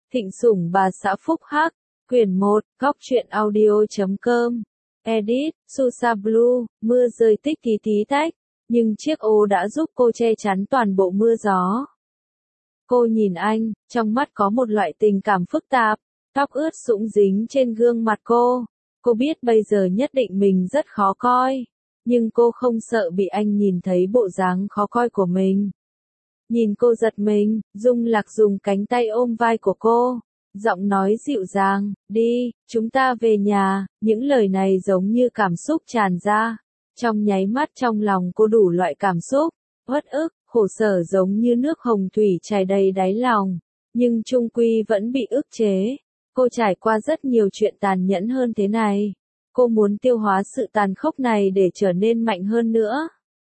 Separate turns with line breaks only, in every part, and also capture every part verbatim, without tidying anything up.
Thịnh Sủng Bà Xã Phúc Hắc, quyển một, góc truyện audio chấm com, edit, Susa Blue, mưa rơi tích tí tí tách, nhưng chiếc ô đã giúp cô che chắn toàn bộ mưa gió. Cô nhìn anh, trong mắt có một loại tình cảm phức tạp, tóc ướt sũng dính trên gương mặt cô. Cô biết bây giờ nhất định mình rất khó coi, nhưng cô không sợ bị anh nhìn thấy bộ dáng khó coi của mình. Nhìn cô giật mình, Dung Lạc dùng cánh tay ôm vai của cô, giọng nói dịu dàng, đi, chúng ta về nhà, những lời này giống như cảm xúc tràn ra. Trong nháy mắt trong lòng cô đủ loại cảm xúc, uất ức, khổ sở giống như nước hồng thủy chảy đầy đáy lòng, nhưng chung quy vẫn bị ức chế. Cô trải qua rất nhiều chuyện tàn nhẫn hơn thế này. Cô muốn tiêu hóa sự tàn khốc này để trở nên mạnh hơn nữa.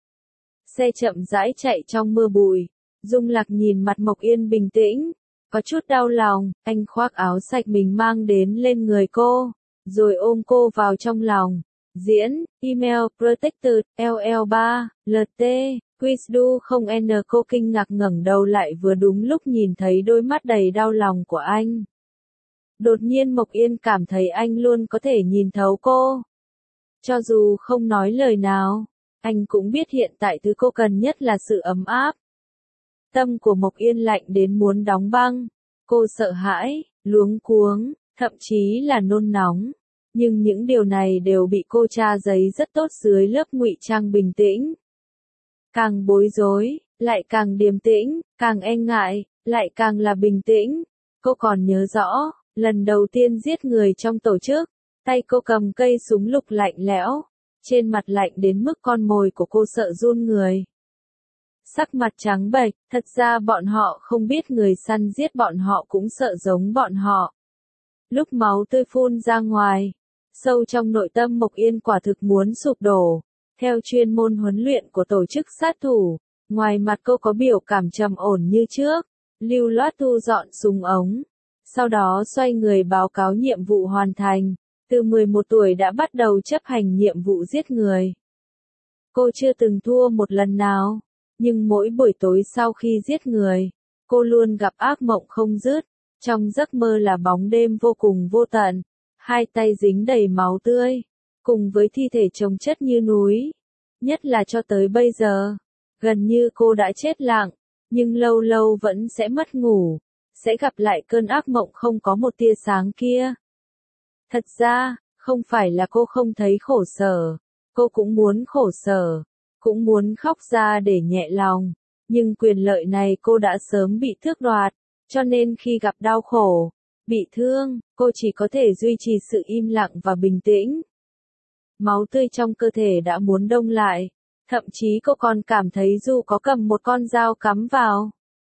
Xe chậm rãi chạy trong mưa bụi. Dung Lạc nhìn mặt Mộc Yên bình tĩnh, có chút đau lòng, anh khoác áo sạch mình mang đến lên người cô, rồi ôm cô vào trong lòng. Diễn, email, protected, L L ba, L T, Quizdu không N. Cô kinh ngạc ngẩng đầu lại vừa đúng lúc nhìn thấy đôi mắt đầy đau lòng của anh. Đột nhiên Mộc Yên cảm thấy anh luôn có thể nhìn thấu cô. Cho dù không nói lời nào, anh cũng biết hiện tại thứ cô cần nhất là sự ấm áp. Tâm của Mộc Yên lạnh đến muốn đóng băng. Cô sợ hãi, luống cuống, thậm chí là nôn nóng. Nhưng những điều này đều bị cô tra giấy rất tốt dưới lớp ngụy trang bình tĩnh. Càng bối rối, lại càng điềm tĩnh, càng e ngại, lại càng là bình tĩnh. Cô còn nhớ rõ, lần đầu tiên giết người trong tổ chức, tay cô cầm cây súng lục lạnh lẽo, trên mặt lạnh đến mức con mồi của cô sợ run người. Sắc mặt trắng bệch, thật ra bọn họ không biết người săn giết bọn họ cũng sợ giống bọn họ. Lúc máu tươi phun ra ngoài, sâu trong nội tâm Mộc Yên quả thực muốn sụp đổ. Theo chuyên môn huấn luyện của tổ chức sát thủ, ngoài mặt cô có biểu cảm trầm ổn như trước, lưu loát thu dọn súng ống. Sau đó xoay người báo cáo nhiệm vụ hoàn thành, từ mười một tuổi đã bắt đầu chấp hành nhiệm vụ giết người. Cô chưa từng thua một lần nào, nhưng mỗi buổi tối sau khi giết người, cô luôn gặp ác mộng không dứt, trong giấc mơ là bóng đêm vô cùng vô tận, hai tay dính đầy máu tươi, cùng với thi thể chồng chất như núi. Nhất là cho tới bây giờ, gần như cô đã chết lặng, nhưng lâu lâu vẫn sẽ mất ngủ, sẽ gặp lại cơn ác mộng không có một tia sáng kia. Thật ra, không phải là cô không thấy khổ sở, cô cũng muốn khổ sở, cũng muốn khóc ra để nhẹ lòng, nhưng quyền lợi này cô đã sớm bị tước đoạt, cho nên khi gặp đau khổ, bị thương, cô chỉ có thể duy trì sự im lặng và bình tĩnh. Máu tươi trong cơ thể đã muốn đông lại, thậm chí cô còn cảm thấy dù có cầm một con dao cắm vào,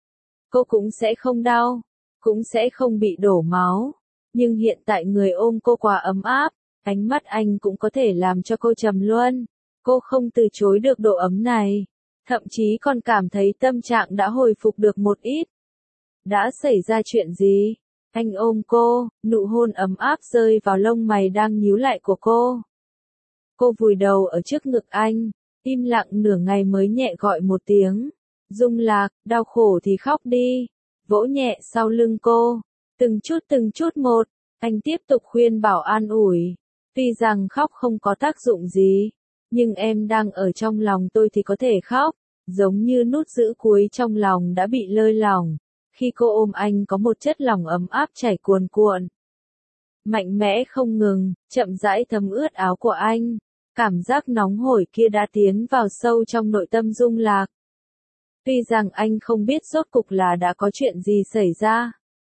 cô cũng sẽ không đau, cũng sẽ không bị đổ máu. Nhưng hiện tại người ôm cô quá ấm áp, ánh mắt anh cũng có thể làm cho cô trầm luân. Cô không từ chối được độ ấm này, thậm chí còn cảm thấy tâm trạng đã hồi phục được một ít. Đã xảy ra chuyện gì? Anh ôm cô, nụ hôn ấm áp rơi vào lông mày đang nhíu lại của cô. Cô vùi đầu ở trước ngực anh, im lặng nửa ngày mới nhẹ gọi một tiếng. Dung Lạc, đau khổ thì khóc đi. Vỗ nhẹ sau lưng cô, từng chút từng chút một, anh tiếp tục khuyên bảo an ủi. Tuy rằng khóc không có tác dụng gì, nhưng em đang ở trong lòng tôi thì có thể khóc, giống như nút giữ cuối trong lòng đã bị lơi lỏng. Khi cô ôm anh có một chất lỏng ấm áp chảy cuồn cuộn, mạnh mẽ không ngừng, chậm rãi thấm ướt áo của anh. Cảm giác nóng hổi kia đã tiến vào sâu trong nội tâm Dung Lạc. Tuy rằng anh không biết rốt cục là đã có chuyện gì xảy ra,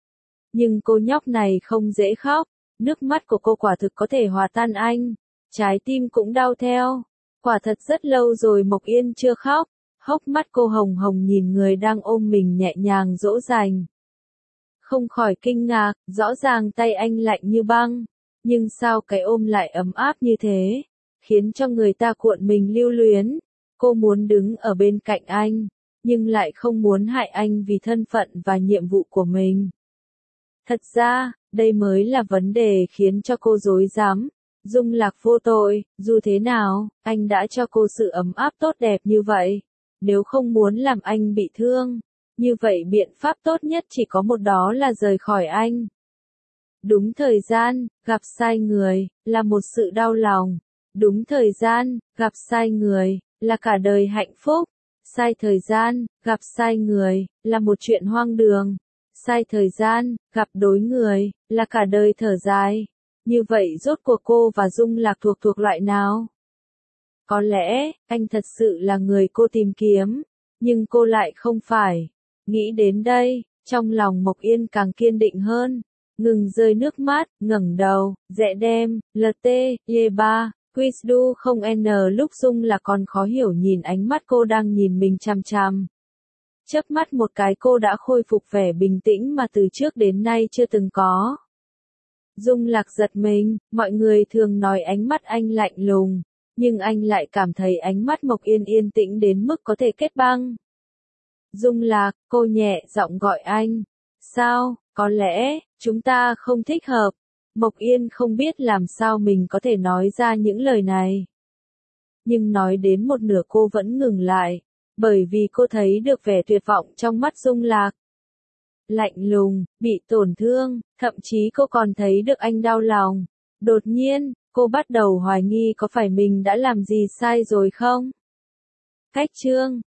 nhưng cô nhóc này không dễ khóc, nước mắt của cô quả thực có thể hòa tan anh, trái tim cũng đau theo. Quả thật rất lâu rồi Mộc Yên chưa khóc, hốc mắt cô hồng hồng nhìn người đang ôm mình nhẹ nhàng dỗ dành. Không khỏi kinh ngạc, rõ ràng tay anh lạnh như băng, nhưng sao cái ôm lại ấm áp như thế, khiến cho người ta cuộn mình lưu luyến. Cô muốn đứng ở bên cạnh anh, nhưng lại không muốn hại anh vì thân phận và nhiệm vụ của mình. Thật ra, đây mới là vấn đề khiến cho cô rối rắm. Dung Lạc vô tội, dù thế nào, anh đã cho cô sự ấm áp tốt đẹp như vậy. Nếu không muốn làm anh bị thương, Như vậy biện pháp tốt nhất chỉ có một, đó là rời khỏi anh. Đúng thời gian, gặp sai người, là một sự đau lòng. Đúng thời gian, gặp sai người, là cả đời hạnh phúc. Sai thời gian, gặp sai người, là một chuyện hoang đường. Sai thời gian, gặp đối người, là cả đời thở dài. Như vậy rốt cuộc cô và Dung Lạc thuộc thuộc loại nào? Có lẽ, anh thật sự là người cô tìm kiếm, nhưng cô lại không phải. Nghĩ đến đây, trong lòng Mộc Yên càng kiên định hơn. Ngừng rơi nước mắt, ngẩng đầu, dẹ đem, lt, ye ba, quiz du không n lúc Dung là còn khó hiểu nhìn ánh mắt cô đang nhìn mình chằm chằm. Chớp mắt một cái cô đã khôi phục vẻ bình tĩnh mà từ trước đến nay chưa từng có. Dung Lạc giật mình, mọi người thường nói ánh mắt anh lạnh lùng, nhưng anh lại cảm thấy ánh mắt Mộc Yên yên tĩnh đến mức có thể kết băng. Dung Lạc, cô nhẹ giọng gọi anh. Sao, có lẽ, chúng ta không thích hợp. Mộc Yên không biết làm sao mình có thể nói ra những lời này. Nhưng nói đến một nửa cô vẫn ngừng lại, bởi vì cô thấy được vẻ tuyệt vọng trong mắt Dung Lạc. Lạnh lùng, bị tổn thương, thậm chí cô còn thấy được anh đau lòng. Đột nhiên, cô bắt đầu hoài nghi có phải mình đã làm gì sai rồi không? Cách chương